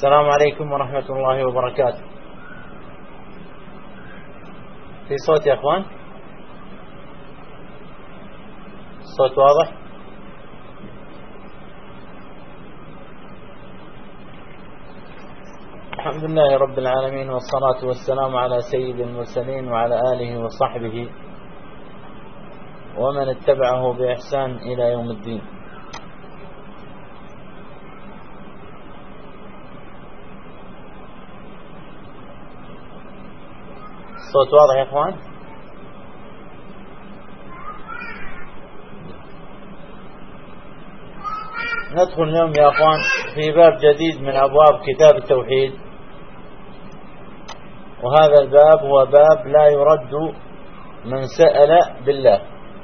السلام عليكم ورحمة الله وبركاته. في صوت يا أخوان؟ الصوت واضح؟ الحمد لله رب العالمين، والصلاة والسلام على سيد المرسلين وعلى آله وصحبه ومن اتبعه بإحسان إلى يوم الدين. الصوت واضح يا أخوان؟ ندخل اليوم يا أخوان في باب جديد من أبواب كتاب التوحيد، وهذا الباب هو باب لا يرد من سأل بالله.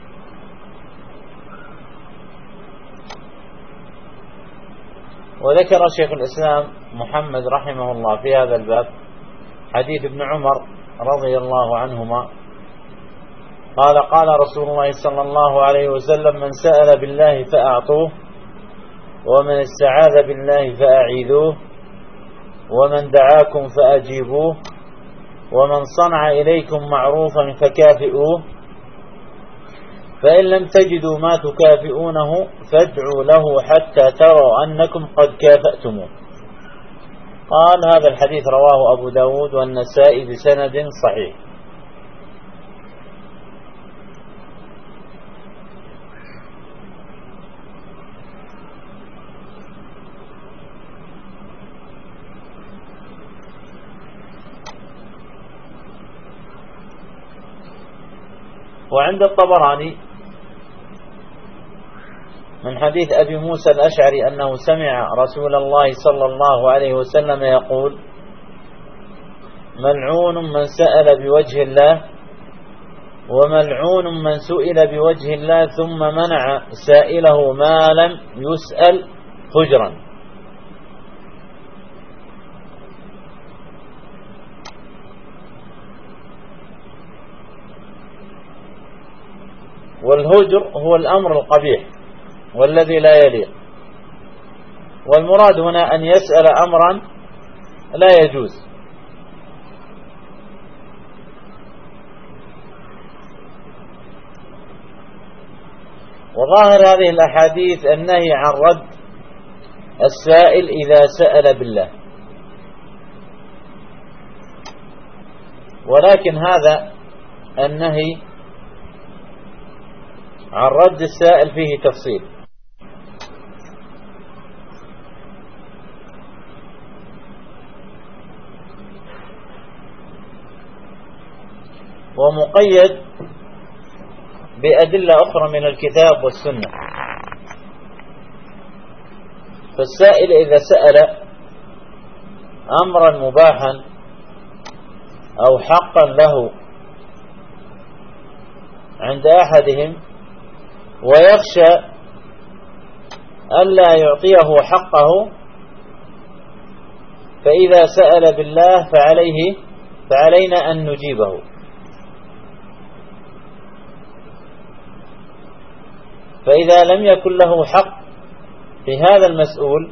وذكر شيخ الإسلام محمد رحمه الله في هذا الباب حديث ابن عمر رضي الله عنهما قال: قال رسول الله صلى الله عليه وسلم: من سأل بالله فأعطوه، ومن استعاذ بالله فأعيذوه، ومن دعاكم فأجيبوه، ومن صنع إليكم معروفا فكافئوه، فإن لم تجدوا ما تكافئونه فادعوا له حتى تروا أنكم قد كافأتموه. قال: هذا الحديث رواه أبو داود والنسائي بسند صحيح. وعند الطبراني من حديث أبي موسى الأشعري أنه سمع رسول الله صلى الله عليه وسلم يقول: ملعون من سأل بوجه الله، وملعون من سئل بوجه الله ثم منع سائله ما لم يسأل فجرا. والهجر هو الأمر القبيح والذي لا يليق، والمراد هنا أن يسأل أمرا لا يجوز. وظاهر هذه الأحاديث النهي عن رد السائل إذا سأل بالله، ولكن هذا النهي عن رد السائل فيه تفصيل، ومقيد بأدلة أخرى من الكتاب والسنة. فالسائل إذا سأل أمرا مباحا أو حقا له عند أحدهم ويخشى ألا يعطيه حقه، فإذا سأل بالله فعلينا أن نجيبه. فإذا لم يكن له حق في هذا المسؤول،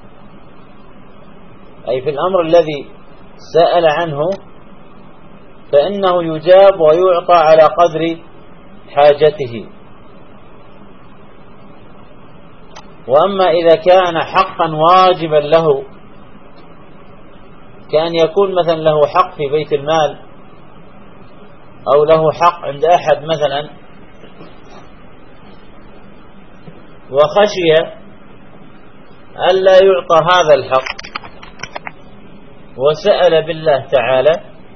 أي في الأمر الذي سأل عنه، فإنه يجاب ويعطى على قدر حاجته. وأما إذا كان حقا واجبا له، كأن يكون مثلا له حق في بيت المال، أو له حق عند أحد مثلا، وخشي ألا يعطى هذا الحق وسأل بالله تعالى،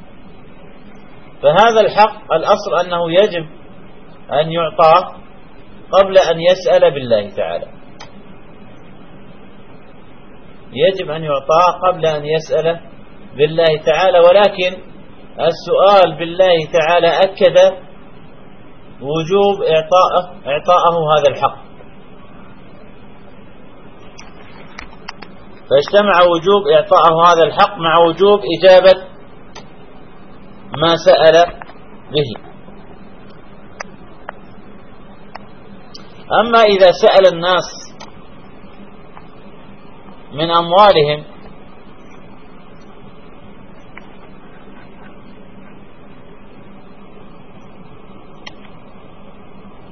فهذا الحق الأصل أنه يجب أن يعطى قبل أن يسأل بالله تعالى، يجب أن يعطى قبل أن يسأل بالله تعالى. ولكن السؤال بالله تعالى أكد وجوب إعطاءه هذا الحق، فاجتمع وجوب إعطاءه هذا الحق مع وجوب إجابة ما سأل به. أما إذا سأل الناس من أموالهم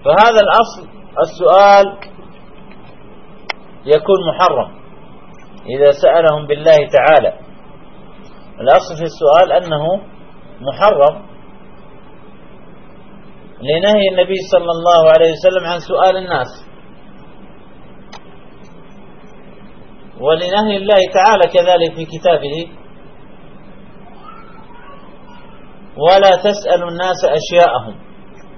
فهذا الأصل السؤال يكون محرم إذا سألهم بالله تعالى. الأصل في السؤال أنه محرم لنهي النبي صلى الله عليه وسلم عن سؤال الناس، ولنهي الله تعالى كذلك في كتابه: ولا تسألوا الناس أشياءهم.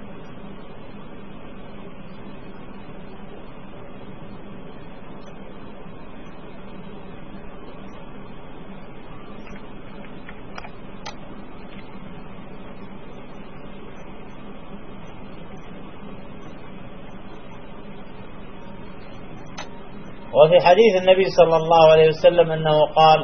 وفي حديث النبي صلى الله عليه وسلم أنه قال: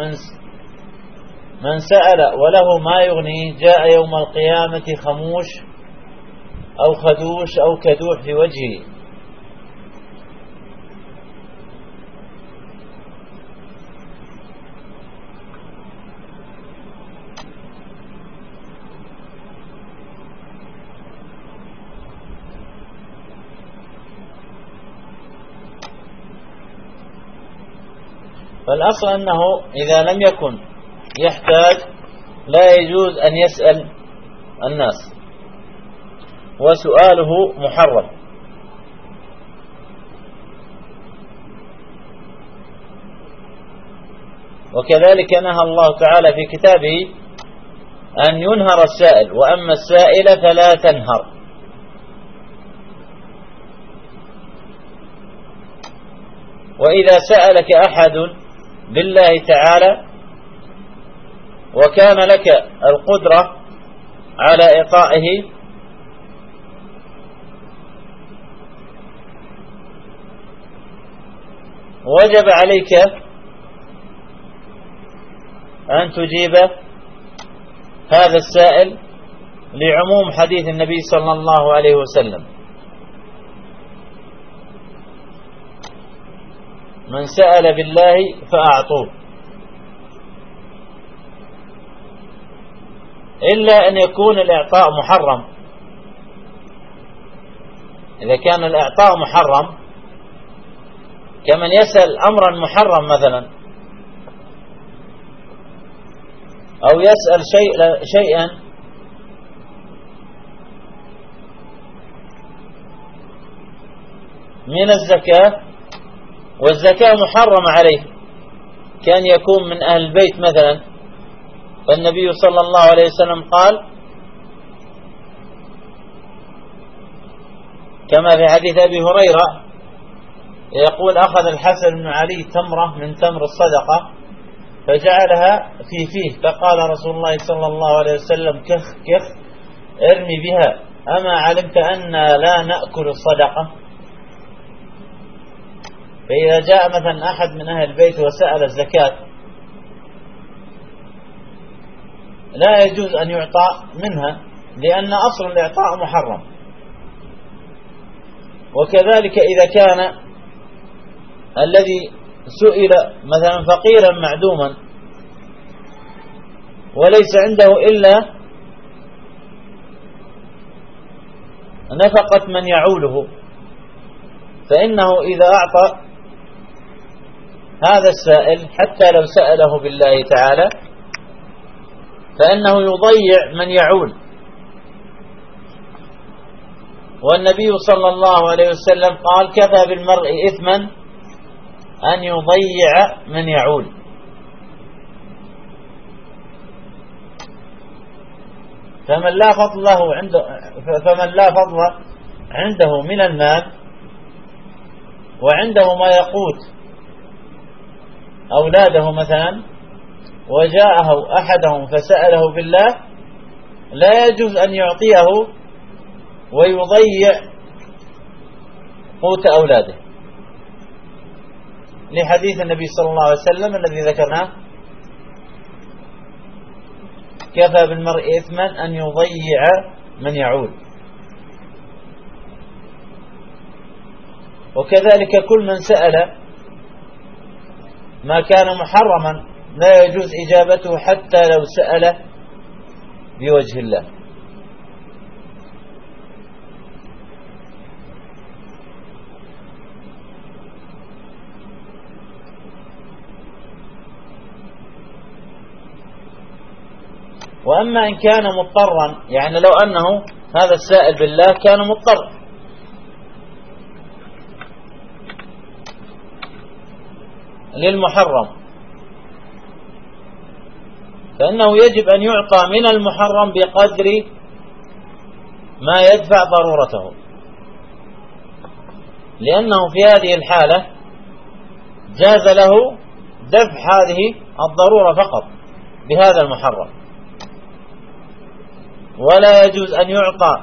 من سأل وله ما يغنيه جاء يوم القيامة خموش أو خدوش أو كدوح في وجهه. فالأصل أنه إذا لم يكن يحتاج لا يجوز أن يسأل الناس، وسؤاله محرم. وكذلك نهى الله تعالى في كتابه أن ينهر السائل: وأما السائل فلا تنهر. وإذا سألك أحد بالله تعالى وكان لك القدرة على إعطائه وجب عليك أن تجيب هذا السائل لعموم حديث النبي صلى الله عليه وسلم: من سأل بالله فأعطوه. إلا أن يكون الإعطاء محرم. إذا كان الإعطاء محرم كمن يسأل أمرا محرم مثلا، أو يسأل شيئا من الزكاة والزكاة محرمة عليه، كان يكون من أهل البيت مثلا، فالنبي صلى الله عليه وسلم قال كما في حديث أبي هريرة يقول: أخذ الحسن بن علي تمرة من تمر الصدقة فجعلها في فيه، فقال رسول الله صلى الله عليه وسلم: كخ كخ ارمي بها، أما علمت أننا لا نأكل الصدقة؟ فإذا جاء مثلا أحد من أهل البيت وسأل الزكاة لا يجوز أن يعطى منها، لأن أصل الإعطاء محرم. وكذلك إذا كان الذي سئل مثلا فقيرا معدوما وليس عنده إلا نفقة من يعوله، فإنه إذا أعطى هذا السائل حتى لو سأله بالله تعالى فإنه يضيع من يعول. والنبي صلى الله عليه وسلم قال: كفى بالمرء إثما أن يضيع من يعول. فمن لا فضل عنده من المال وعنده ما يقوت أولاده مثلا، وجاءه أحدهم فسأله بالله، لا يجوز أن يعطيه ويضيع قوت أولاده، لحديث النبي صلى الله عليه وسلم الذي ذكرناه: كفى بالمرء إثما أن يضيع من يعول. وكذلك كل من سأل ما كان محرما لا يجوز إجابته حتى لو سأل بوجه الله. وأما إن كان مضطرا، يعني لو أنه هذا السائل بالله كان مضطر للمحرم، فإنه يجب أن يعطى من المحرم بقدر ما يدفع ضرورته، لأنه في هذه الحالة جاز له دفع هذه الضرورة فقط بهذا المحرم، ولا يجوز أن يعطى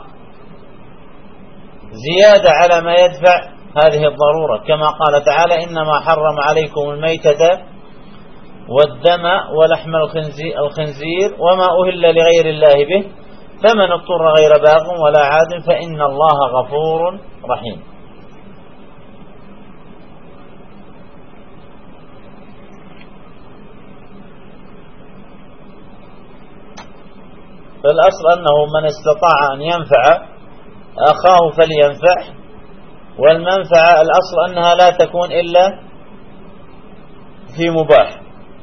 زيادة على ما يدفع هذه الضرورة، كما قال تعالى: إنما حرم عليكم الميتة والدم ولحم الخنزير وما أهل لغير الله به، فمن اضطر غير باغ ولا عاد فإن الله غفور رحيم. فالأصل أنه من استطاع أن ينفع أخاه فلينفع، والمنفعة الأصل أنها لا تكون إلا في مباح.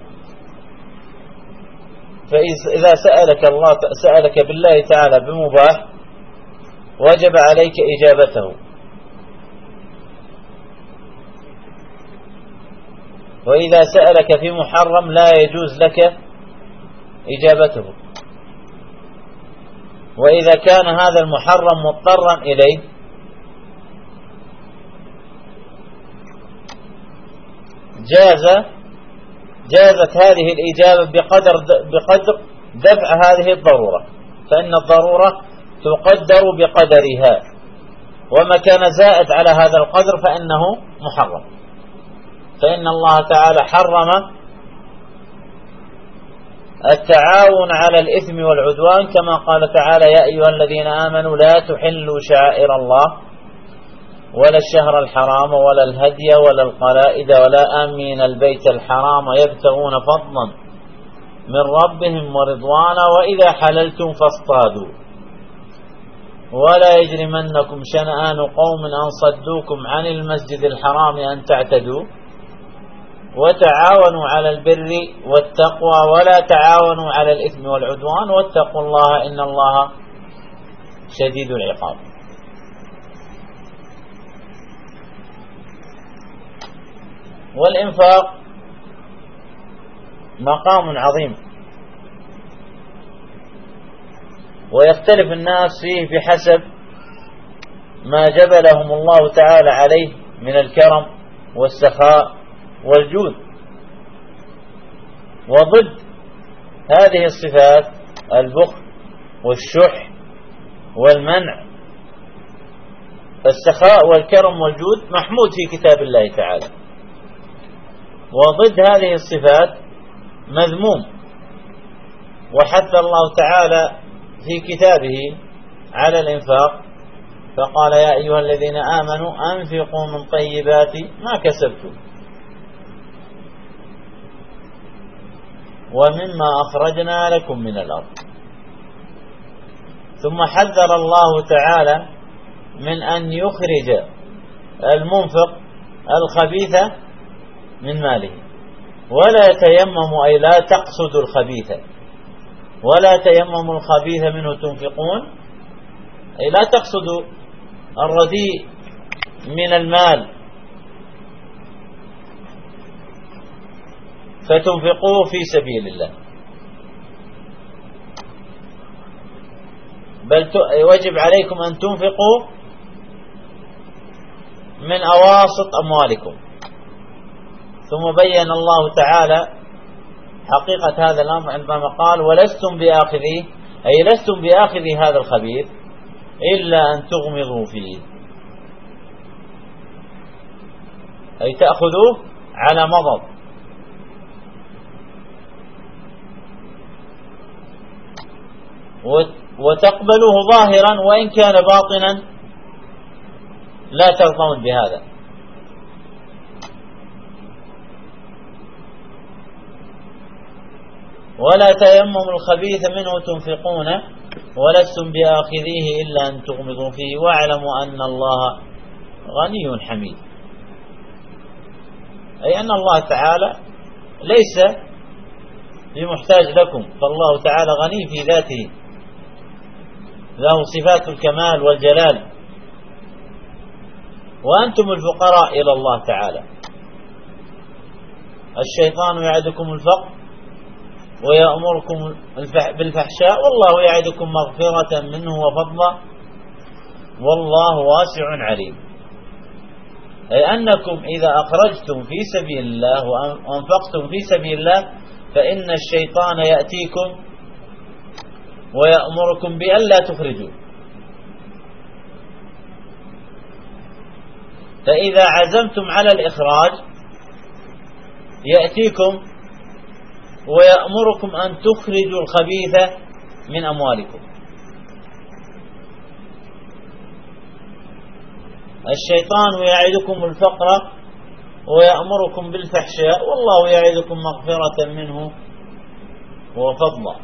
فإذا سألك بالله تعالى بمباح وجب عليك إجابته، وإذا سألك في محرم لا يجوز لك إجابته. وإذا كان هذا المحرم مضطرا إليه جازت هذه الإجابة بقدر دفع هذه الضرورة، فإن الضرورة تقدر بقدرها، وما كان زائد على هذا القدر فإنه محرم. فإن الله تعالى حرم التعاون على الإثم والعدوان، كما قال تعالى: يا أيها الذين آمنوا لا تحلوا شعائر الله ولا الشهر الحرام ولا الهدي ولا القلائد ولا آمين البيت الحرام يبتغون فضلا من ربهم ورضوانا وإذا حللتم فاصطادوا ولا يجرمنكم شنآن قوم أن صدوكم عن المسجد الحرام أن تعتدوا وتعاونوا على البر والتقوى ولا تعاونوا على الإثم والعدوان واتقوا الله إن الله شديد العقاب. والإنفاق مقام عظيم، ويختلف الناس فيه بحسب ما جبلهم الله تعالى عليه من الكرم والسخاء والجود. وضد هذه الصفات البخل والشح والمنع. السخاء والكرم والجود محمود في كتاب الله تعالى، وضد هذه الصفات مذموم. وحث الله تعالى في كتابه على الإنفاق فقال: يا أيها الذين آمنوا أنفقوا من طيبات ما كسبتم ومما أخرجنا لكم من الأرض. ثم حذر الله تعالى من أن يخرج المنفق الخبيث من ماله، ولا تيمموا، أي لا تقصدوا الخبيث، ولا تيمموا الخبيث منه تنفقون، أي لا تقصدوا الرديء من المال فتنفقوه في سبيل الله، بل يجب عليكم أن تنفقوا من أواسط أموالكم. ثم بين الله تعالى حقيقة هذا الأمر عندما قال: ولستم بآخذيه، أي لستم بآخذي هذا الخبيث إلا أن تغمضوا فيه، أي تأخذوه على مضض. وتقبلوه ظاهرا وإن كان باطنا لا ترضون بهذا. ولا تيمموا الخبيث منه تنفقون ولستم بآخذيه إلا أن تغمضوا فيه واعلموا أن الله غني حميد، أي أن الله تعالى ليس بمحتاج لكم، فالله تعالى غني في ذاته، له صفات الكمال والجلال، وأنتم الفقراء إلى الله تعالى. الشيطان يعدكم الفقر ويأمركم بالفحشاء، والله يعدكم مغفرة منه وفضلا، والله واسع عليم. أي أنكم إذا أخرجتم في سبيل الله وأنفقتم في سبيل الله فإن الشيطان يأتيكم ويأمركم بألا تخرجوا، فإذا عزمتم على الإخراج يأتيكم ويأمركم أن تخرجوا الخبيث من أموالكم. الشيطان يعدكم الفقر ويأمركم بالفحشاء، والله يعدكم مغفرة منه وفضلا.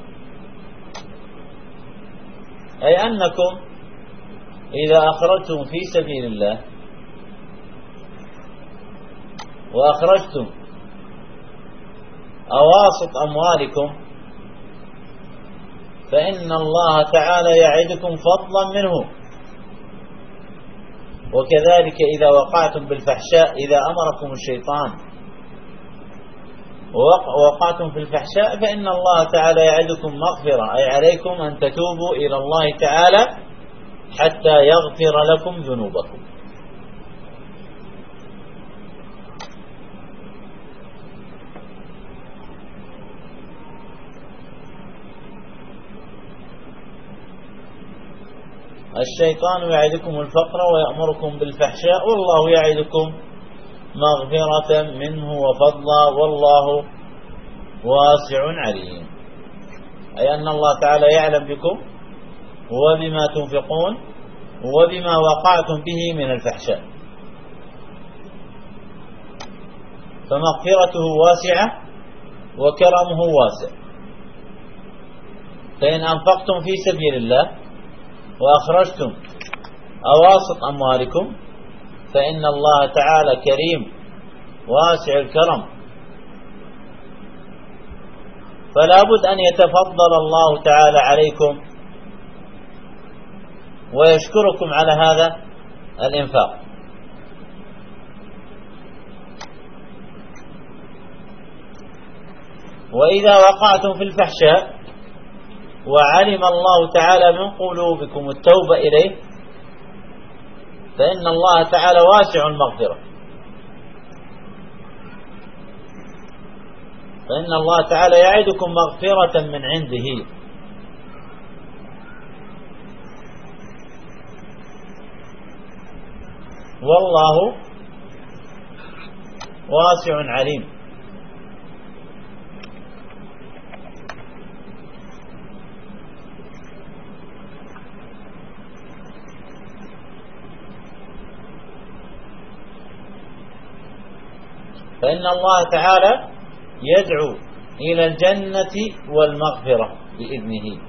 أي أنكم إذا أخرجتم في سبيل الله وأخرجتم أواسط أموالكم فإن الله تعالى يعدكم فضلا منه. وكذلك إذا وقعتم بالفحشاء، إذا أمركم الشيطان ووقعتم في الفحشاء فإن الله تعالى يعدكم مغفرة، أي عليكم أن تتوبوا إلى الله تعالى حتى يغفر لكم ذنوبكم. الشيطان يعدكم الفقر ويأمركم بالفحشاء، والله يعدكم مغفرة منه وفضلا، والله واسع عليم. أي أن الله تعالى يعلم بكم وبما تنفقون وبما وقعتم به من الفحشاء، فمغفرته واسعة وكرمه واسع. فإن أنفقتم في سبيل الله وأخرجتم أواسط أموالكم فإن الله تعالى كريم واسع الكرم، فلا بد أن يتفضل الله تعالى عليكم ويشكركم على هذا الإنفاق. وإذا وقعتم في الفحشاء وعلم الله تعالى من قلوبكم التوبة إليه فإن الله تعالى واسع المغفرة، فإن الله تعالى يعدكم مغفرة من عنده، والله واسع عليم. فإن الله تعالى يدعو إلى الجنة والمغفرة بإذنه،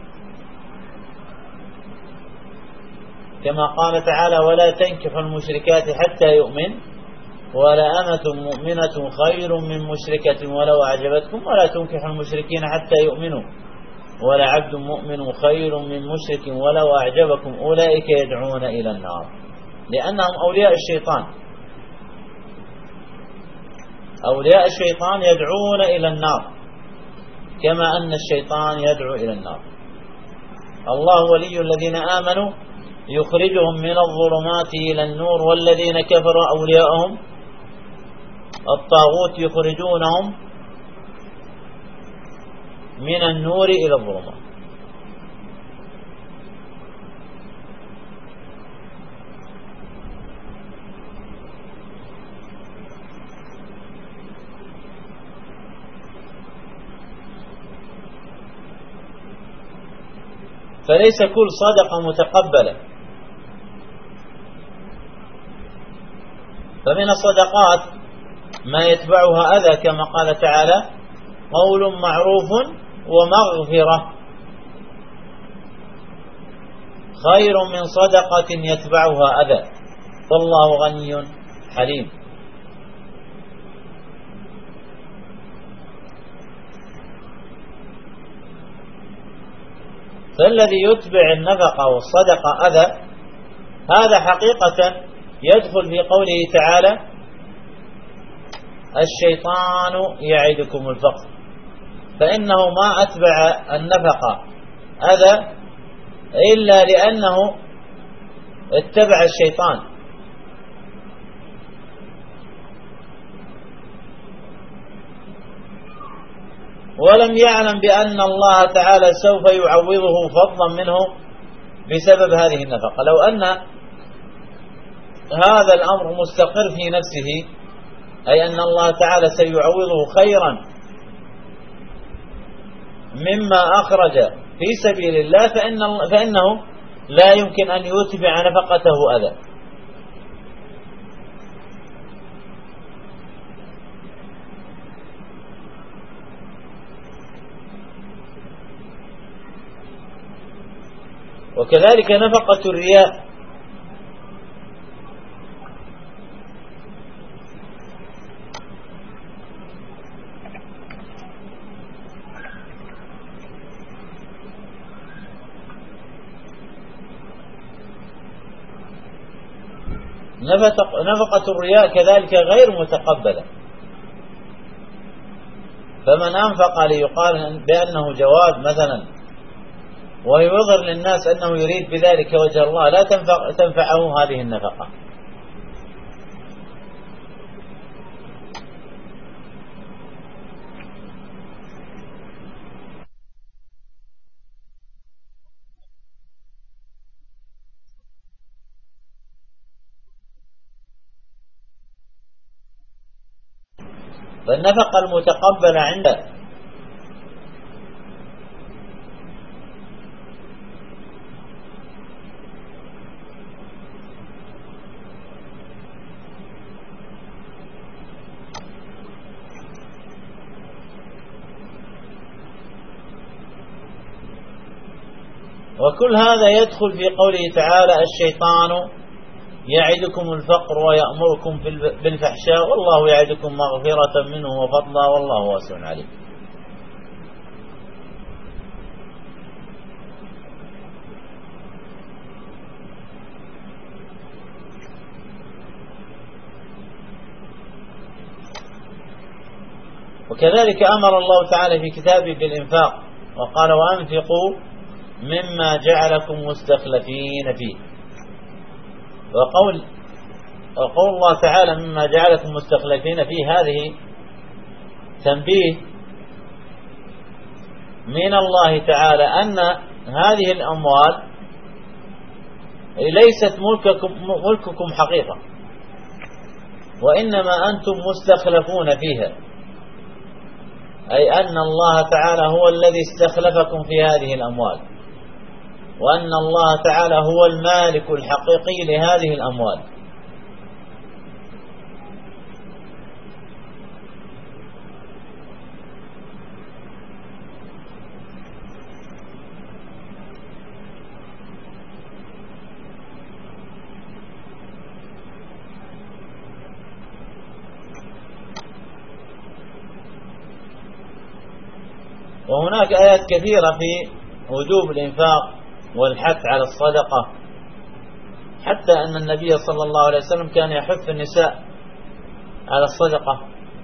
كما قال تعالى: ولا تنكحوا المشركات حتى يؤمن، ولا أمة مؤمنة خير من مشركة ولو أعجبتكم، ولا تنكحوا المشركين حتى يؤمنوا، ولا عبد مؤمن خير من مشرك ولو أعجبكم، أولئك يدعون إلى النار، لأنهم أولياء الشيطان. أولياء الشيطان يدعون إلى النار كما أن الشيطان يدعو إلى النار. الله ولي الذين آمنوا يخرجهم من الظلمات إلى النور، والذين كفروا أولياءهم الطاغوت يخرجونهم من النور إلى الظلمات. فليس كل صدقة متقبلة، فمن الصدقات ما يتبعها أذى، كما قال تعالى: قول معروف ومغفرة خير من صدقة يتبعها أذى، والله غني حليم. فالذي يتبع النفقة والصدقة أذى هذا حقيقة يدخل في قوله تعالى الشيطان يعدكم الفقر، فإنه ما أتبع النفقة أذى إلا لأنه اتبع الشيطان. ولم يعلم بأن الله تعالى سوف يعوضه فضلا منه بسبب هذه النفقة. لو أن هذا الأمر مستقر في نفسه، أي أن الله تعالى سيعوضه خيرا مما أخرج في سبيل الله فإنه لا يمكن أن يتبع نفقته أذى. وكذلك نفقة الرياء، نفقة الرياء كذلك غير متقبلة. فمن أنفق ليقال بأنه جواد مثلا ويظهر للناس أنه يريد بذلك وجه الله لا تنفعه هذه النفقة. فالنفقة المتقبلة عنده وكل هذا يدخل في قوله تعالى الشيطان يعدكم الفقر ويأمركم بالفحشاء والله يعدكم مغفرة منه وفضلا والله واسع عليم. وكذلك أمر الله تعالى في كتابه بالإنفاق وقال وأنفقوا مما جعلكم مستخلفين فيه. وقول الله تعالى مما جعلكم مستخلفين فيه هذه تنبيه من الله تعالى أن هذه الأموال ليست ملككم حقيقة، وإنما أنتم مستخلفون فيها، أي أن الله تعالى هو الذي استخلفكم في هذه الأموال، وأن الله تعالى هو المالك الحقيقي لهذه الأموال. وهناك آيات كثيرة في وجوب الإنفاق والحث على الصدقة، حتى أن النبي صلى الله عليه وسلم كان يحث النساء على الصدقة.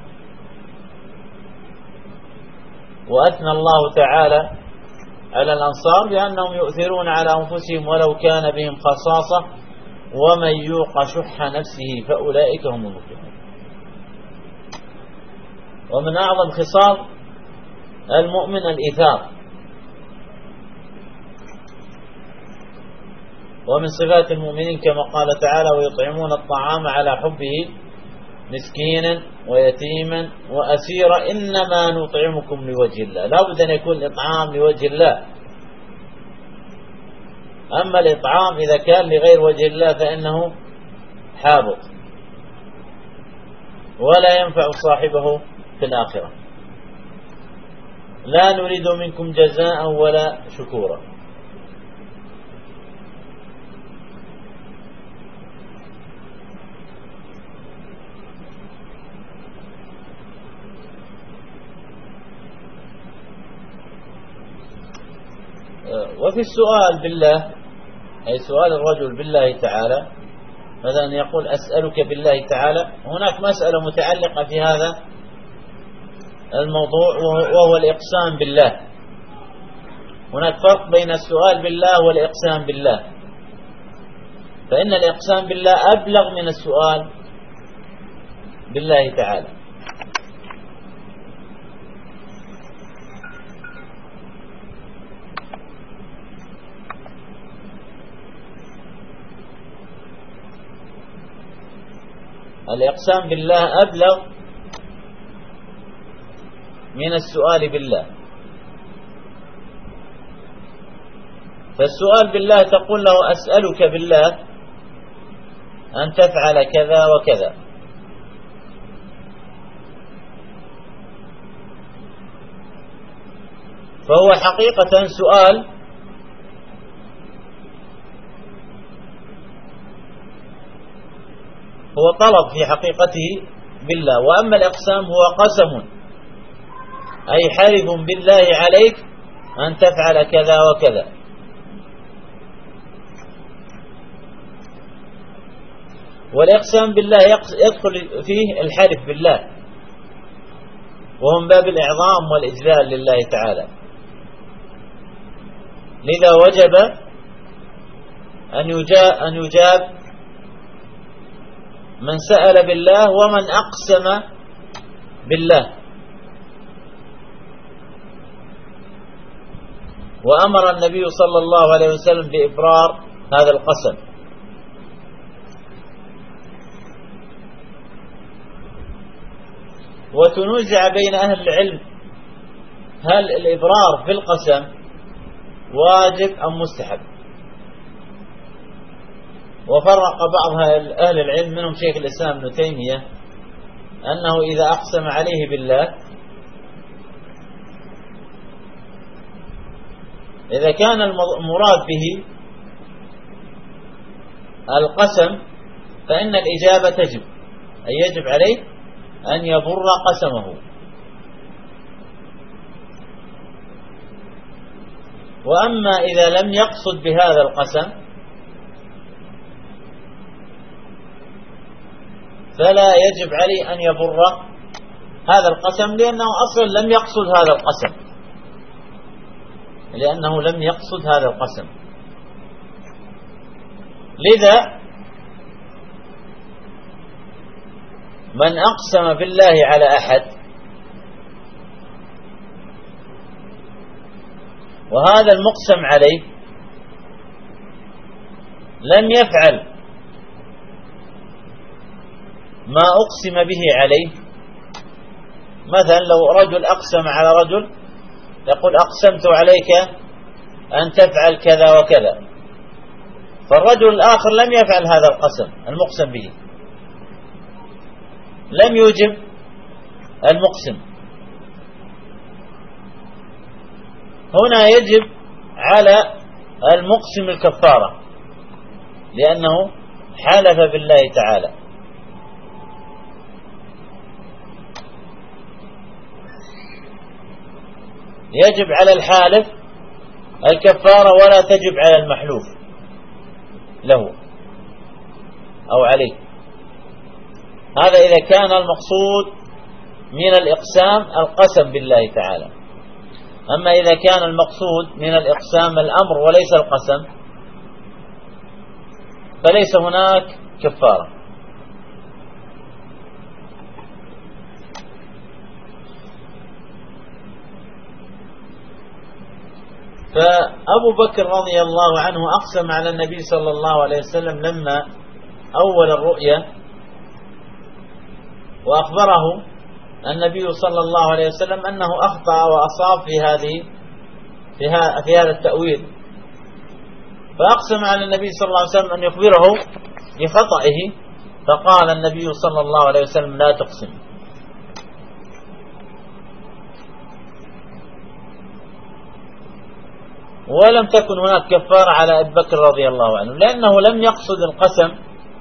وأثنى الله تعالى على الأنصار بأنهم يؤثرون على أنفسهم ولو كان بهم خصاصة ومن يوق شح نفسه فأولئك هم المفلحون. ومن أعظم خصال المؤمن الإيثار، ومن صفات المؤمنين كما قال تعالى ويطعمون الطعام على حبه مسكينا ويتيما وأسيرا إنما نطعمكم لوجه الله. لا بد أن يكون الإطعام لوجه الله. أما الإطعام إذا كان لغير وجه الله فإنه حابط ولا ينفع صاحبه في الآخرة. لا نريد منكم جزاء ولا شكورا. وفي السؤال بالله، أي سؤال الرجل بالله تعالى، مثلا يقول أسألك بالله تعالى، هناك مسألة متعلقة في هذا الموضوع وهو الإقسام بالله. هناك فرق بين السؤال بالله والإقسام بالله، فإن الإقسام بالله أبلغ من السؤال بالله تعالى. الإقسام بالله أبلغ من السؤال بالله. فالسؤال بالله تقول له أسألك بالله أن تفعل كذا وكذا، فهو حقيقة سؤال هو طلب في حقيقته بالله. وأما الإقسام هو قسم، أي حلف بالله عليك أن تفعل كذا وكذا. والإقسام بالله يدخل فيه الحلف بالله، وهو من باب الإعظام والإجلال لله تعالى. لذا وجب أن يجاب من سأل بالله ومن أقسم بالله. وأمر النبي صلى الله عليه وسلم بإبرار هذا القسم. وتنازع بين أهل العلم هل الإبرار في القسم واجب أم مستحب. وفرق بعض أهل العلم منهم شيخ الإسلام ابن تيمية أنه إذا أقسم عليه بالله، إذا كان المراد به القسم فإن الإجابة تجب، أي يجب عليه أن يبر قسمه. وأما إذا لم يقصد بهذا القسم فلا يجب عليه أن يبر هذا القسم، لأنه أصلا لم يقصد هذا القسم، لأنه لم يقصد هذا القسم. لذا من أقسم بالله على أحد وهذا المقسم عليه لم يفعل ما أقسم به عليه، مثلا لو رجل أقسم على رجل يقول أقسمت عليك أن تفعل كذا وكذا، فالرجل الآخر لم يفعل هذا القسم المقسم به، لم يجب المقسم. هنا يجب على المقسم الكفارة، لأنه حلف بالله تعالى. يجب على الحالف الكفارة ولا تجب على المحلوف له أو عليه. هذا إذا كان المقصود من الإقسام القسم بالله تعالى. أما إذا كان المقصود من الإقسام الأمر وليس القسم فليس هناك كفارة. فأبو بكر رضي الله عنه أقسم على النبي صلى الله عليه وسلم لما أول الرؤيا، وأخبره النبي صلى الله عليه وسلم أنه أخطأ وأصاب في هذا التأويل، فأقسم على النبي صلى الله عليه وسلم أن يخبره بخطئه، فقال النبي صلى الله عليه وسلم لا تقسم. ولم تكن هناك كفارة على أبي بكر رضي الله عنه، لأنه لم يقصد القسم،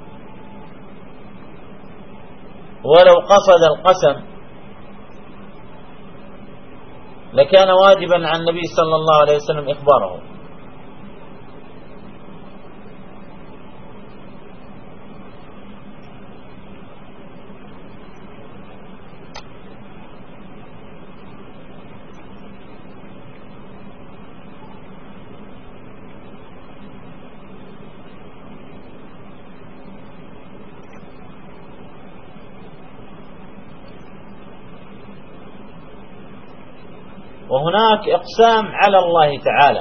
ولو قصد القسم لكان واجبا على النبي صلى الله عليه وسلم إخباره. وهناك إقسام على الله تعالى،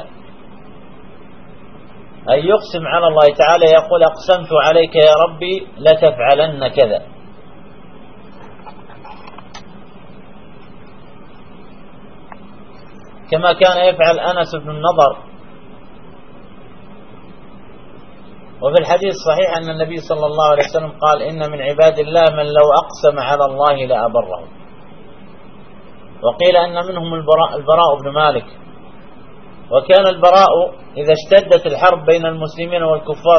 أي يقسم على الله تعالى يقول أقسمت عليك يا ربي لتفعلن كذا. كما كان يفعل أنس بن النضر. وفي الحديث الصحيح أن النبي صلى الله عليه وسلم قال إن من عباد الله من لو أقسم على الله لأبره. وقيل أن منهم البراء بن مالك. وكان البراء إذا اشتدت الحرب بين المسلمين والكفار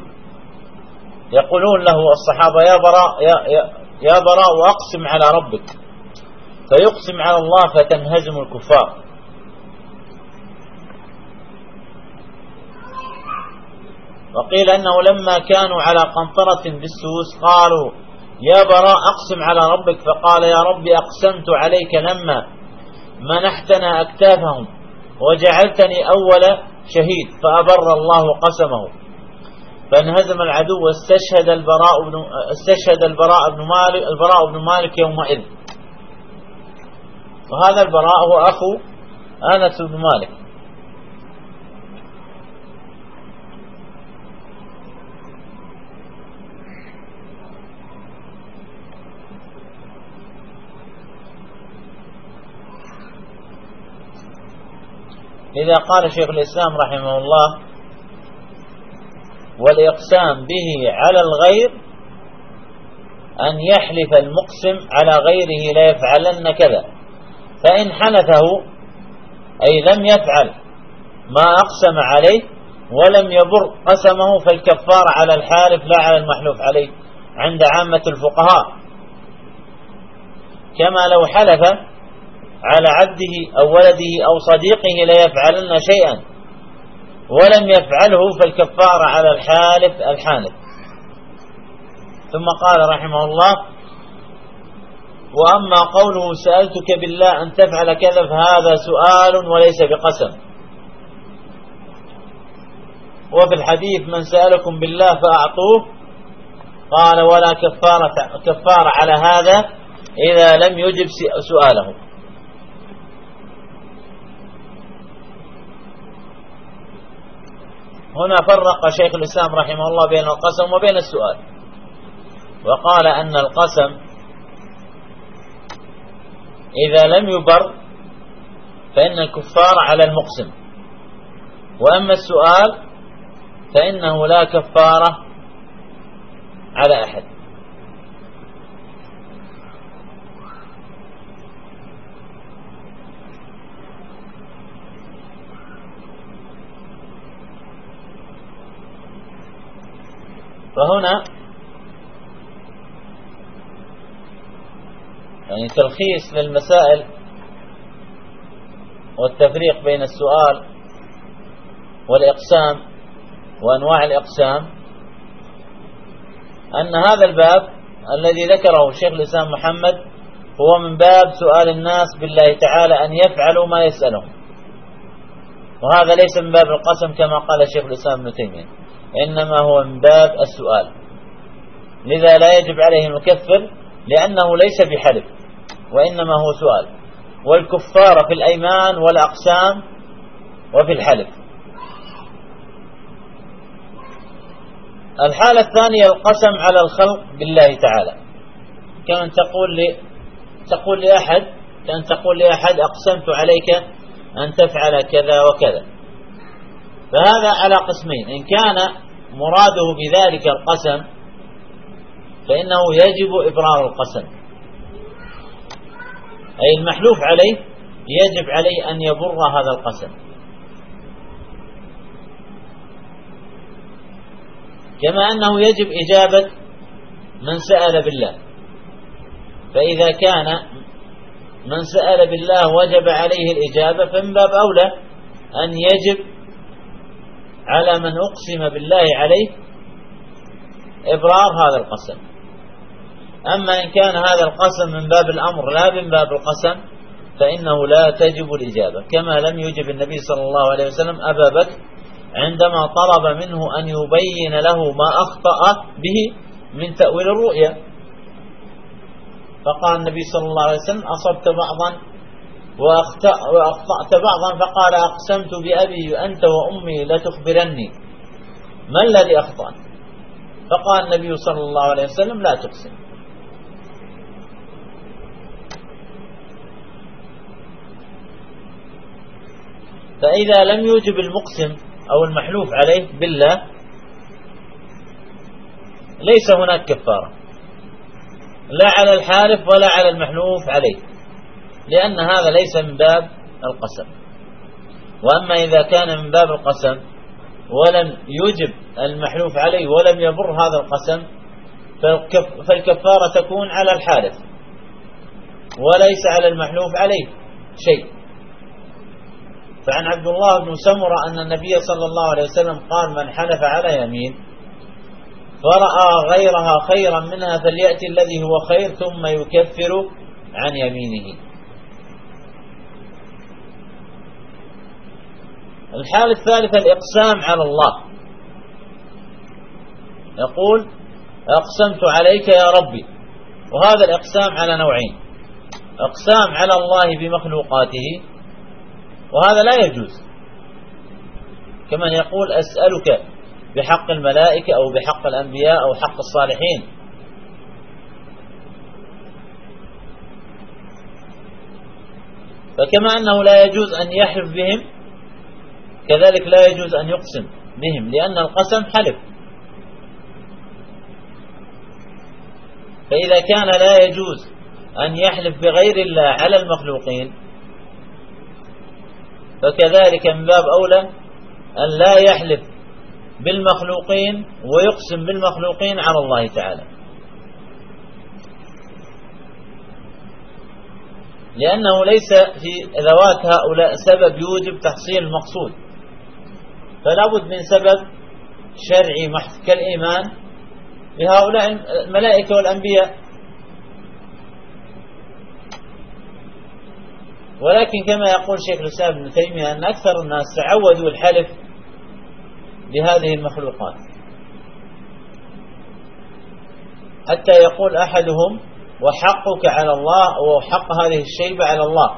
يقولون له الصحابة يا براء وأقسم على ربك، فيقسم على الله فتنهزم الكفار. وقيل أنه لما كانوا على قنطرة بالسوس قالوا يا براء أقسم على ربك، فقال يا ربي أقسمت عليك لما منحتنا أكتافهم وجعلتني أول شهيد، فأبر الله قسمه فانهزم العدو واستشهد البراء بن مالك يومئذ. وهذا البراء هو أخو أنس بن مالك. إذا قال شيخ الإسلام رحمه الله والإقسام به على الغير أن يحلف المقسم على غيره لا يفعلن كذا، فإن حنثه أي لم يفعل ما أقسم عليه ولم يبر قسمه فالكفار على الحالف لا على المحلوف عليه عند عامة الفقهاء، كما لو حلف على عبده أو ولده أو صديقه لا يفعلن شيئا ولم يفعله فالكفار على الحالف. ثم قال رحمه الله وأما قوله سألتك بالله أن تفعل كذا فهذا سؤال وليس بقسم. وفي الحديث من سألكم بالله فأعطوه، قال ولا كفارة على هذا إذا لم يجب سؤاله. هنا فرق شيخ الإسلام رحمه الله بين القسم وبين السؤال، وقال أن القسم إذا لم يبر فإن الكفار على المقسم، وأما السؤال فإنه لا كفارة على أحد. فهنا يعني تلخيص للمسائل والتفريق بين السؤال والإقسام وأنواع الإقسام، أن هذا الباب الذي ذكره الشيخ الإسلام محمد هو من باب سؤال الناس بالله تعالى أن يفعلوا ما يسألهم، وهذا ليس من باب القسم كما قال الشيخ الإسلام ابن تيمية، إنما هو من باب السؤال. لذا لا يجب عليه المكفر لأنه ليس بحلف وإنما هو سؤال، والكفار في الأيمان والأقسام وفي الحلف. الحالة الثانية القسم على الخلق بالله تعالى، كأن تقول لأحد أقسمت عليك أن تفعل كذا وكذا، فهذا على قسمين. إن كان مراده بذلك القسم فإنه يجب إبرار القسم، أي المحلوف عليه يجب عليه أن يبر هذا القسم، كما أنه يجب إجابة من سأل بالله. فإذا كان من سأل بالله وجب عليه الإجابة فمن باب أولى أن يجب على من أقسم بالله عليه إبرار هذا القسم. أما إن كان هذا القسم من باب الأمر لا من باب القسم فإنه لا تجب الإجابة، كما لم يجب النبي صلى الله عليه وسلم أبا بكر عندما طلب منه أن يبين له ما أخطأ به من تأويل الرؤيا، فقال النبي صلى الله عليه وسلم أصبت بعضا وأخطأت بعضا فقال أقسمت بأبي أنت وأمي لتخبرني ما الذي أخطأ؟ فقال النبي صلى الله عليه وسلم لا تقسم. فإذا لم يوجب المقسم أو المحلوف عليه بالله ليس هناك كفارة لا على الحالف ولا على المحلوف عليه، لأن هذا ليس من باب القسم. وأما إذا كان من باب القسم ولم يوجب المحلوف عليه ولم يبر هذا القسم فالكفارة تكون على الحالف وليس على المحلوف عليه شيء. فعن عبد الله بن سمرة أن النبي صلى الله عليه وسلم قال من حلف على يمين فرأى غيرها خيرا منها فليأتي الذي هو خير ثم يكفر عن يمينه. الحالة الثالثة الإقسام على الله، يقول أقسمت عليك يا ربي. وهذا الإقسام على نوعين: إقسام على الله بمخلوقاته، وهذا لا يجوز، كمن يقول أسألك بحق الملائكة أو بحق الأنبياء أو حق الصالحين. فكما أنه لا يجوز أن يحلف بهم كذلك لا يجوز أن يقسم بهم، لأن القسم حلف. فإذا كان لا يجوز أن يحلف بغير الله على المخلوقين فكذلك من باب أولى أن لا يحلف بالمخلوقين ويقسم بالمخلوقين على الله تعالى، لأنه ليس في ذوات هؤلاء سبب يوجب تحصيل المقصود، فلا بد من سبب شرعي محض كالإيمان بهؤلاء الملائكة والأنبياء. ولكن كما يقول شيخ الإسلام ابن تيمية أن أكثر الناس تعودوا الحلف بهذه المخلوقات، حتى يقول أحدهم وحقك على الله وحق هذه الشيبة على الله.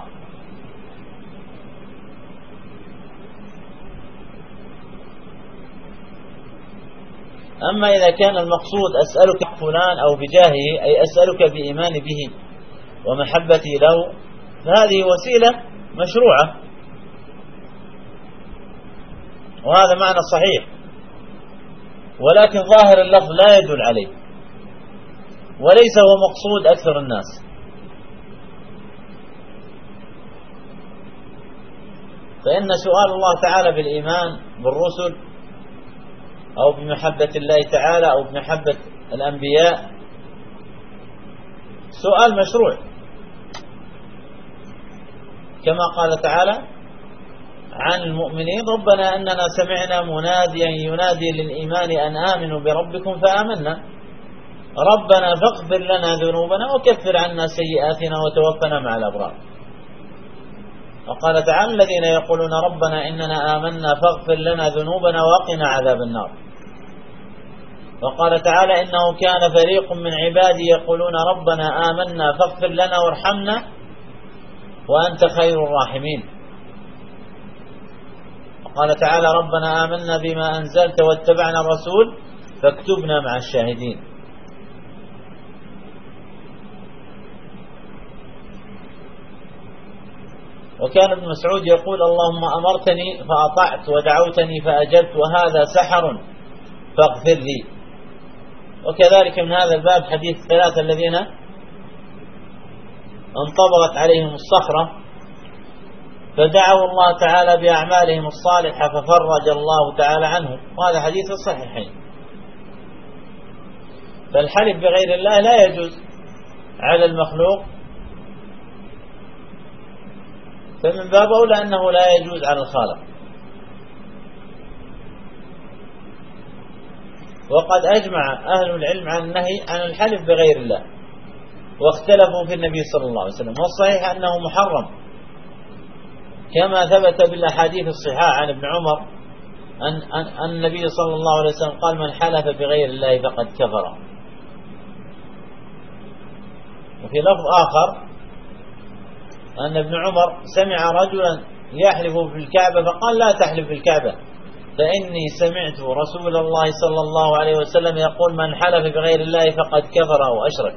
أما إذا كان المقصود أسألك فلان أو بجاهه أي أسألك بإيماني به ومحبتي له فهذه وسيلة مشروعة، وهذا معنى صحيح، ولكن ظاهر اللفظ لا يدل عليه وليس هو مقصود أكثر الناس. فإن سؤال الله تعالى بالإيمان بالرسل أو بمحبة الله تعالى أو بمحبة الأنبياء سؤال مشروع، كما قال تعالى عن المؤمنين ربنا أننا سمعنا مناديا ينادي للإيمان أن آمنوا بربكم فآمنا ربنا فاغفر لنا ذنوبنا وكفر عنا سيئاتنا وتوفنا مع الأبرار. وقال تعالى الذين يقولون ربنا إننا آمنا فاغفر لنا ذنوبنا وقنا عذاب النار. وقال تعالى إنه كان فريق من عبادي يقولون ربنا آمنا فاغفر لنا وارحمنا وأنت خير الراحمين. وقال تعالى ربنا آمنا بما أنزلت واتبعنا الرسول فاكتبنا مع الشاهدين. وكان ابن مسعود يقول اللهم أمرتني فأطعت ودعوتني فأجبت وهذا سحر فاغفر لي. وكذلك من هذا الباب حديث الثلاثة الذين انطبقت عليهم الصخرة فدعوا الله تعالى بأعمالهم الصالحة ففرج الله تعالى عنهم، وهذا حديث الصحيحين. فالحلف بغير الله لا يجوز على المخلوق، فمن باب أولى أنه لا يجوز على الخالق. وقد أجمع أهل العلم عن النهي عن الحلف بغير الله، واختلفوا في النبي صلى الله عليه وسلم، والصحيح أنه محرم كما ثبت بالأحاديث الصحاح عن ابن عمر أن النبي صلى الله عليه وسلم قال من حلف بغير الله فقد كفر. وفي لفظ آخر أن ابن عمر سمع رجلا يحلف بالكعبة فقال لا تحلف بالكعبة فإني سمعت رسول الله صلى الله عليه وسلم يقول من حلف بغير الله فقد كفر أو أشرك.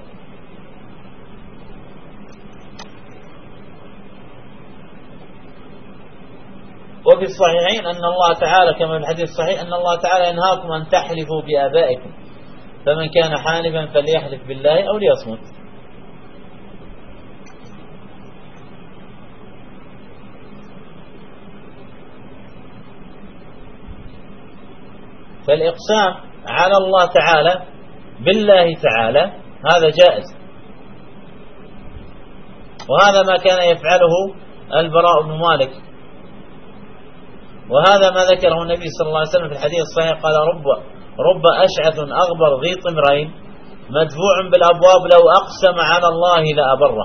وفي الصحيحين أن الله تعالى كما في الحديث الصحيح أن الله تعالى ينهاكم أن تحلفوا بآبائكم فمن كان حالفا فليحلف بالله أو ليصمت. فالإقسام على الله تعالى بالله تعالى هذا جائز، وهذا ما كان يفعله البراء بن مالك، وهذا ما ذكره النبي صلى الله عليه وسلم في الحديث الصحيح قال رب أشعث أغبر ذي طمرين مدفوع بالأبواب لو أقسم على الله لأبره.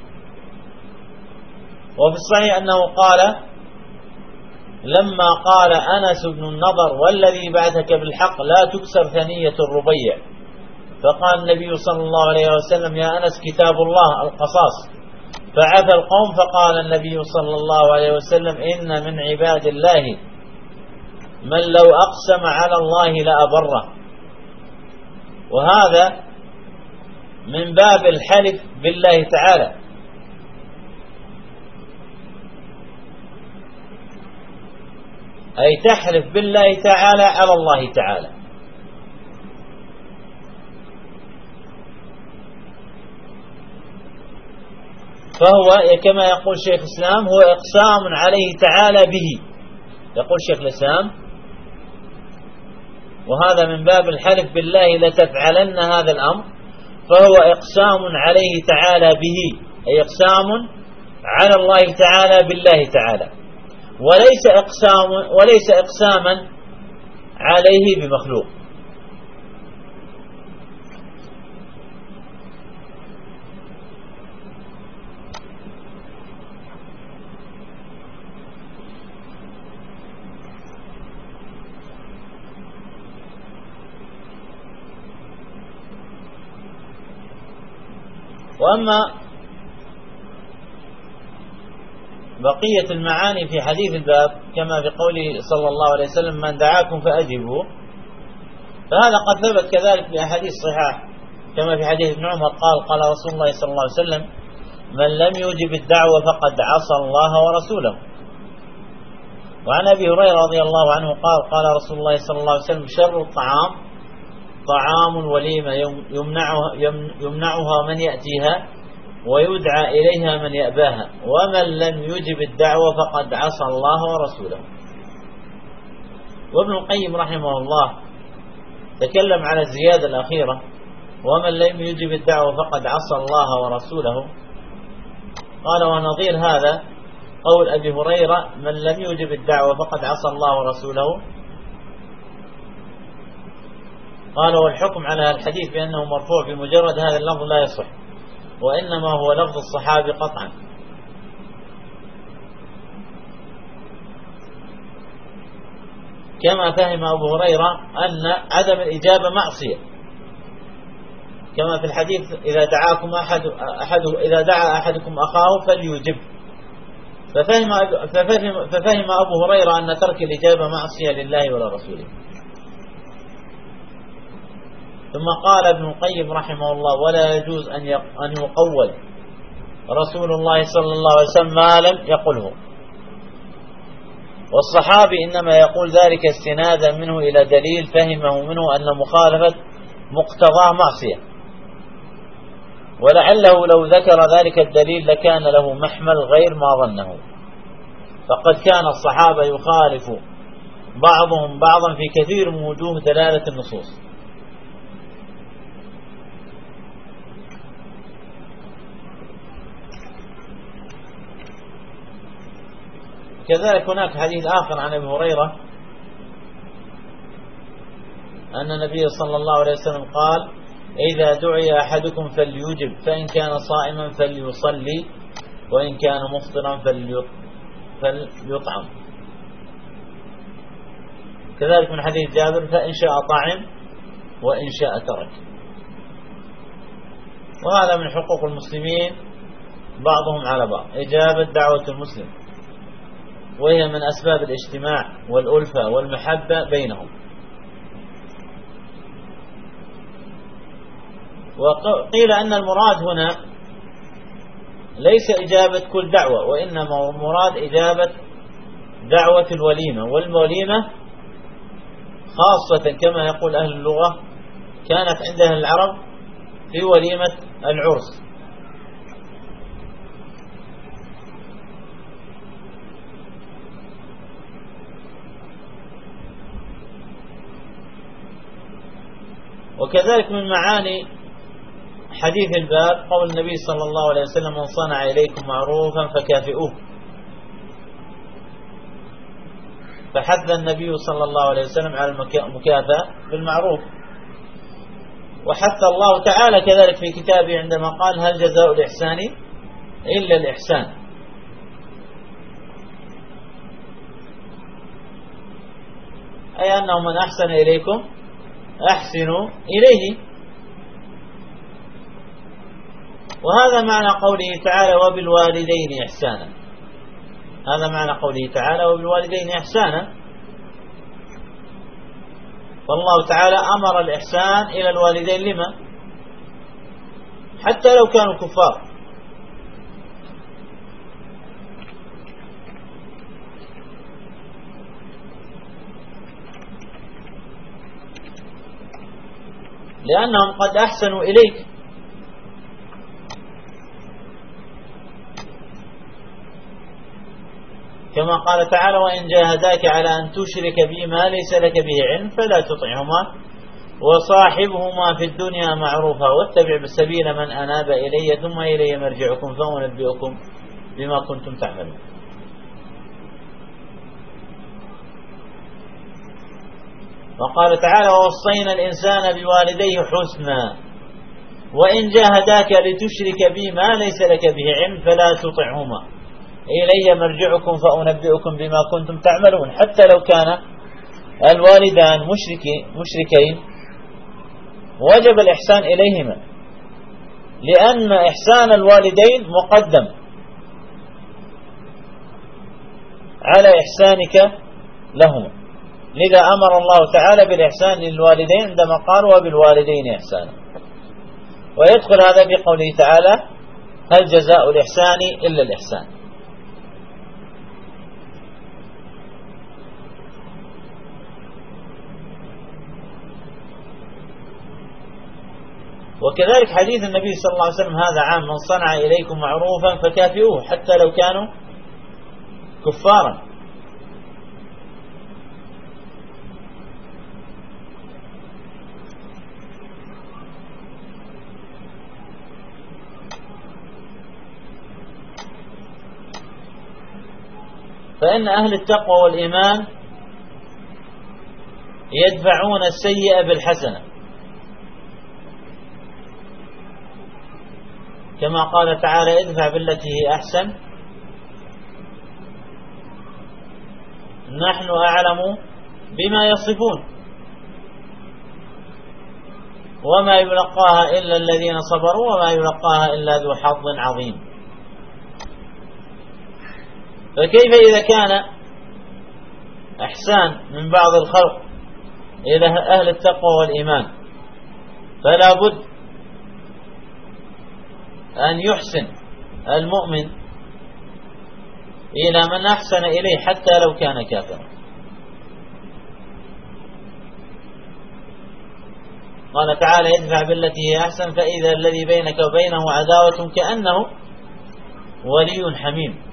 وفي الصحيح أنه قال لما قال أنس بن النضر والذي بعثك بالحق لا تكسر ثنية الربيع، فقال النبي صلى الله عليه وسلم يا أنس كتاب الله القصاص، فعفى القوم فقال النبي صلى الله عليه وسلم إن من عباد الله من لو أقسم على الله لأبره. وهذا من باب الحلف بالله تعالى، أي تحلف بالله تعالى على الله تعالى. فهو كما يقول شيخ الإسلام هو إقسام عليه تعالى به، يقول شيخ الإسلام وهذا من باب الحلف بالله لتفعلن هذا الأمر، فهو إقسام عليه تعالى به، أي إقسام على الله تعالى بالله تعالى، وليس إقساما عليه بمخلوق. وأما بقية المعاني في حديث الباب كما في قوله صلى الله عليه وسلم من دعاكم فأجيبوا، فهذا قد ثبت كذلك بأحاديث صحاح كما في حديث ابن عمر قال رسول الله صلى الله عليه وسلم من لم يجب الدعوة فقد عصى الله ورسوله. وعن أبي هريرة رضي الله عنه قال رسول الله صلى الله عليه وسلم شر الطعام طعام الوليمة يمنعها من يأتيها ويدعى إليها من يأباها، ومن لم يجب الدعوة فقد عصى الله ورسوله. وابن القيم رحمه الله تكلم على الزيادة الأخيرة ومن لم يجب الدعوة فقد عصى الله ورسوله، قال ونظير هذا قول أبي هريرة من لم يجب الدعوة فقد عصى الله ورسوله، قال والحكم على الحديث بأنه مرفوع بمجرد هذا اللفظ لا يصح، وإنما هو لفظ الصحابي قطعا. كما فهم أبو هريرة أن عدم الإجابة معصية، كما في الحديث إذا دعا أحدكم أخاه فليجب، ففهم أبو هريرة أن ترك الإجابة معصية لله ولرسوله. ثم قال ابن القيم رحمه الله ولا يجوز أن يقول رسول الله صلى الله عليه وسلم ما لم يقله، والصحابي إنما يقول ذلك استنادا منه إلى دليل فهمه منه أن مخالفة مقتضى معصية، ولعله لو ذكر ذلك الدليل لكان له محمل غير ما ظنه، فقد كان الصحابة يخالف بعضهم بعضا في كثير من وجوه دلالة النصوص. كذلك هناك حديث آخر عن أبي هريرة أن النبي صلى الله عليه وسلم قال إذا دعي أحدكم فليجب، فإن كان صائما فليصلي، وإن كان مفطرا فليطعم. كذلك من حديث جابر فإن شاء طعم وإن شاء ترك. وهذا من حقوق المسلمين بعضهم على بعض، إجابة دعوة المسلم، وهي من أسباب الاجتماع والألفة والمحبة بينهم. وقيل أن المراد هنا ليس إجابة كل دعوة، وإنما المراد إجابة دعوة الوليمة، والوليمة خاصة كما يقول أهل اللغة كانت عندها العرب في وليمة العرس. وكذلك من معاني حديث الباب قول النبي صلى الله عليه وسلم: من صنع إليكم معروفا فكافئوه. فحث النبي صلى الله عليه وسلم على المكافأة بالمعروف، وحث الله تعالى كذلك في كتابه عندما قال: هل جزاء الإحسان إلا الإحسان. أي أنه من أحسن إليكم أحسنوا إليه. وهذا معنى قوله تعالى: وبالوالدين إحسانا. هذا معنى قوله تعالى: وبالوالدين إحسانا. فالله تعالى أمر الإحسان إلى الوالدين، لما؟ حتى لو كانوا كفار. لأنهم قد أحسنوا إليك. كما قال تعالى: وإن جاهداك على أن تشرك بي ما ليس لك به علم فلا تطعهما وصاحبهما في الدنيا معروفا واتبع سبيل من أناب إلي ثم إلي مرجعكم فأنبئكم بما كنتم تعملون. وقال تعالى: ووصينا الإنسان بوالديه حسنا وإن جاهداك لتشرك بي ما ليس لك به علم فلا تطعهما إلي مرجعكم فأنبئكم بما كنتم تعملون. حتى لو كان الوالدان مشركين وجب الإحسان إليهما، لأن إحسان الوالدين مقدم على إحسانك لهما. لذا أمر الله تعالى بالإحسان للوالدين عندما قال: وبالوالدين إحسانا. ويدخل هذا بقوله تعالى: هل جزاء الإحسان إلا الإحسان. وكذلك حديث النبي صلى الله عليه وسلم هذا عام: من صنع إليكم معروفا فكافئوه حتى لو كانوا كفارا. فإن أهل التقوى والإيمان يدفعون السيئة بالحسنة، كما قال تعالى: ادفع بالتي هي أحسن نحن أعلم بما يصفون وما يلقاها إلا الذين صبروا وما يلقاها إلا ذو حظ عظيم. فكيف إذا كان إحسان من بعض الخلق إلى أهل التقوى والإيمان؟ فلا بد أن يحسن المؤمن إلى من أحسن إليه حتى لو كان كافرا. قال تعالى: ادفع بالتي هي أحسن فإذا الذي بينك وبينه عداوة كأنه ولي حميم.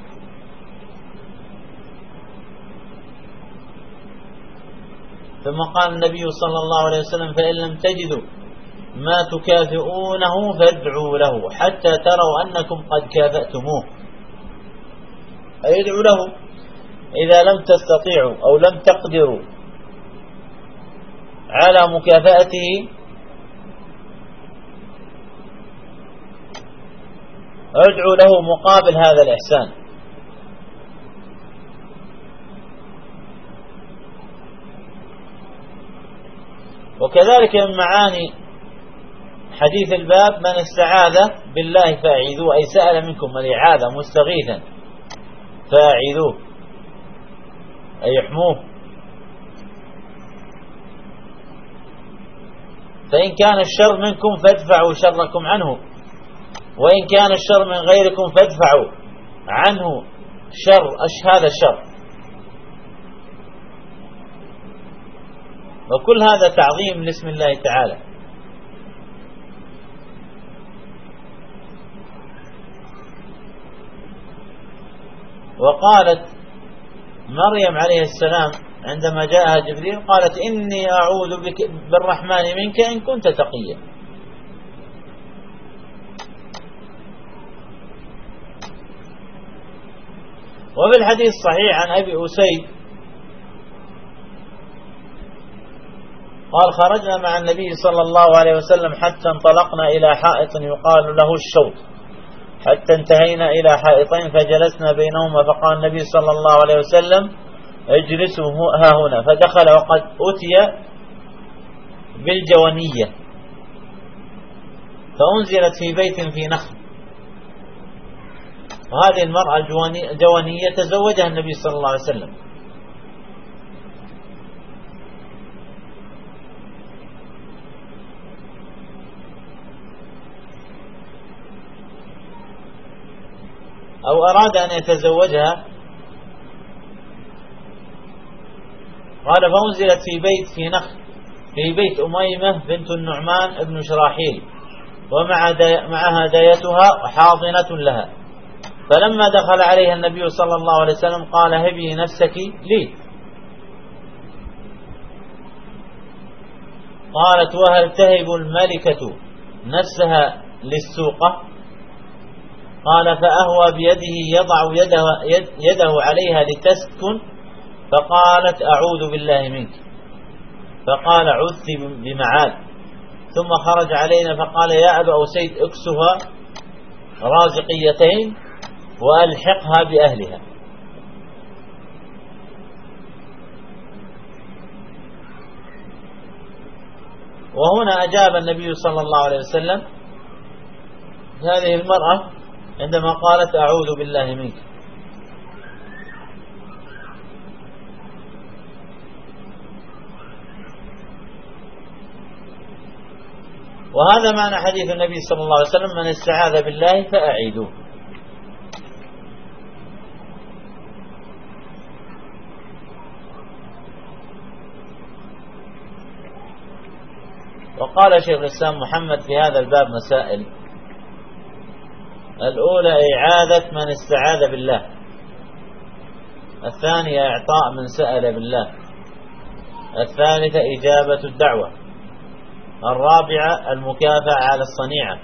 ثم قال النبي صلى الله عليه وسلم: فإن لم تجدوا ما تكافئونه فادعوا له حتى تروا أنكم قد كافأتموه. أي ادعوا له إذا لم تستطيعوا أو لم تقدروا على مكافأته، ادعوا له مقابل هذا الإحسان. وكذلك من معاني حديث الباب: من استعاذ بالله فأعيذوه، أي سأل منكم الإعاذة مستغيثا فأعيذوه أي احموه. فإن كان الشر منكم فادفعوا شركم عنه، وإن كان الشر من غيركم فادفعوا عنه هذا الشر. وكل هذا تعظيم لاسم الله تعالى. وقالت مريم عليه السلام عندما جاءها جبريل قالت: إني أعوذ بك بالرحمن منك إن كنت تقيا. وفي الحديث الصحيح عن أبي أسيد قال: خرجنا مع النبي صلى الله عليه وسلم حتى انطلقنا إلى حائط يقال له الشوط، حتى انتهينا إلى حائطين فجلسنا بينهما، فقال النبي صلى الله عليه وسلم: اجلسوا ها هنا. فدخل وقد أتي بالجوانية، فأنزلت في بيت في نخل. وهذه المرأة الجوانية تزوجها النبي صلى الله عليه وسلم. أو أراد أن يتزوجها. قال: فأنزلت في بيت في نخل في بيت أميمة بنت النعمان ابن شراحيل، ومعها دايتها حاضنة لها. فلما دخل عليها النبي صلى الله عليه وسلم قال: هبي نفسك لي. قالت: وهل تهب الملكة نفسها للسوقة؟ قال: فأهوى بيده يضع يده عليها لتسكن، فقالت: أعوذ بالله منك. فقال: عذت بمعاد. ثم خرج علينا فقال: يا أبا أسيد اكسها رازقيتين وألحقها بأهلها. وهنا أجاب النبي صلى الله عليه وسلم هذه المرأة عندما قالت: أعوذ بالله منك. وهذا معنى حديث النبي صلى الله عليه وسلم: من استعاذ بالله فأعيذوه. وقال شيخ الإسلام محمد في هذا الباب مسائل: الأولى إعادة من استعاذ بالله، الثانية إعطاء من سأل بالله، الثالثة إجابة الدعوة، الرابعة المكافأة على الصنيعة،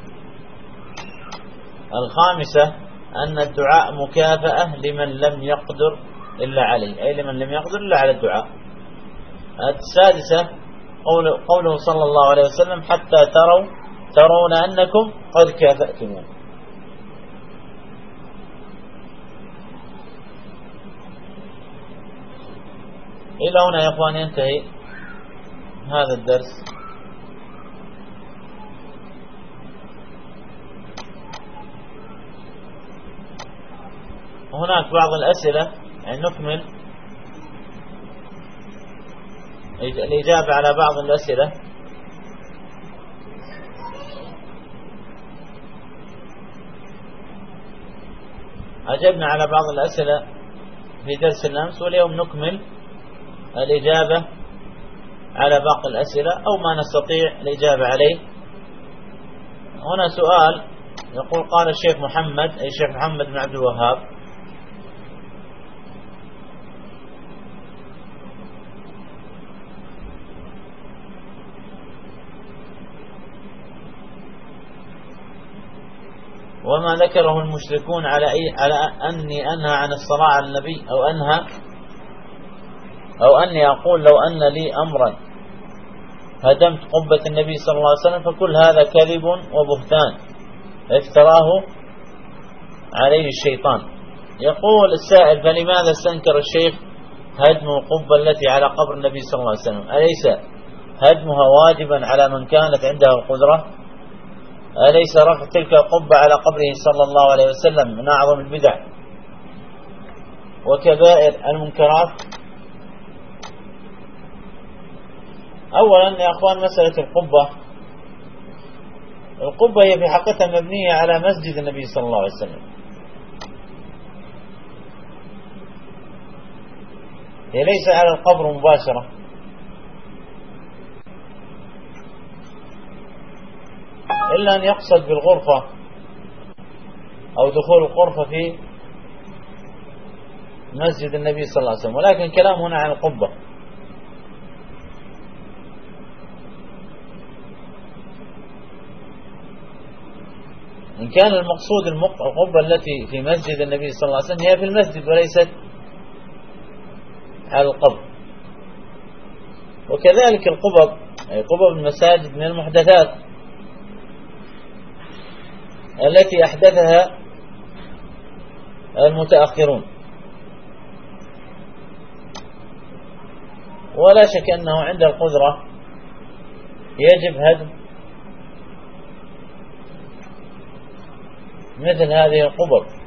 الخامسة أن الدعاء مكافأة لمن لم يقدر إلا عليه، أي لمن لم يقدر إلا على الدعاء، السادسة قوله صلى الله عليه وسلم: حتى ترون أنكم قد كافأتموه. إلى هنا يا أخوان ينتهي هذا الدرس. وهناك بعض الأسئلة، يعني نكمل الإجابة على بعض الأسئلة. أجبنا على بعض الأسئلة في درس الأمس، واليوم نكمل الإجابة على باقي الأسئلة أو ما نستطيع الإجابة عليه. هنا سؤال يقول: قال الشيخ محمد، أي الشيخ محمد بن عبد الوهاب: وما ذكره المشركون على أني أنهى عن الصلاة على النبي، أو أني أقول لو أن لي أمرا هدمت قبة النبي صلى الله عليه وسلم، فكل هذا كذب وبهتان افتراه عليه الشيطان. يقول السائل: فلماذا استنكر الشيخ هدم القبة التي على قبر النبي صلى الله عليه وسلم؟ أليس هدمها واجبا على من كانت عنده القدرة؟ أليس رفع تلك القبة على قبره صلى الله عليه وسلم من أعظم البدع وكبائر المنكرات؟ أولا يا أخوان، مسألة القبة هي في حقيقة مبنية على مسجد النبي صلى الله عليه وسلم، هي ليس على القبر مباشرة، إلا أن يقصد بالغرفة أو دخول الغرفة في مسجد النبي صلى الله عليه وسلم، ولكن كلام هنا عن القبة. إن كان المقصود القبة التي في مسجد النبي صلى الله عليه وسلم هي في المسجد وليست على القبر. وكذلك القبب، أي قبب المساجد، من المحدثات التي أحدثها المتأخرون، ولا شك أنه عند القدرة يجب هدم مثل هذه القبب.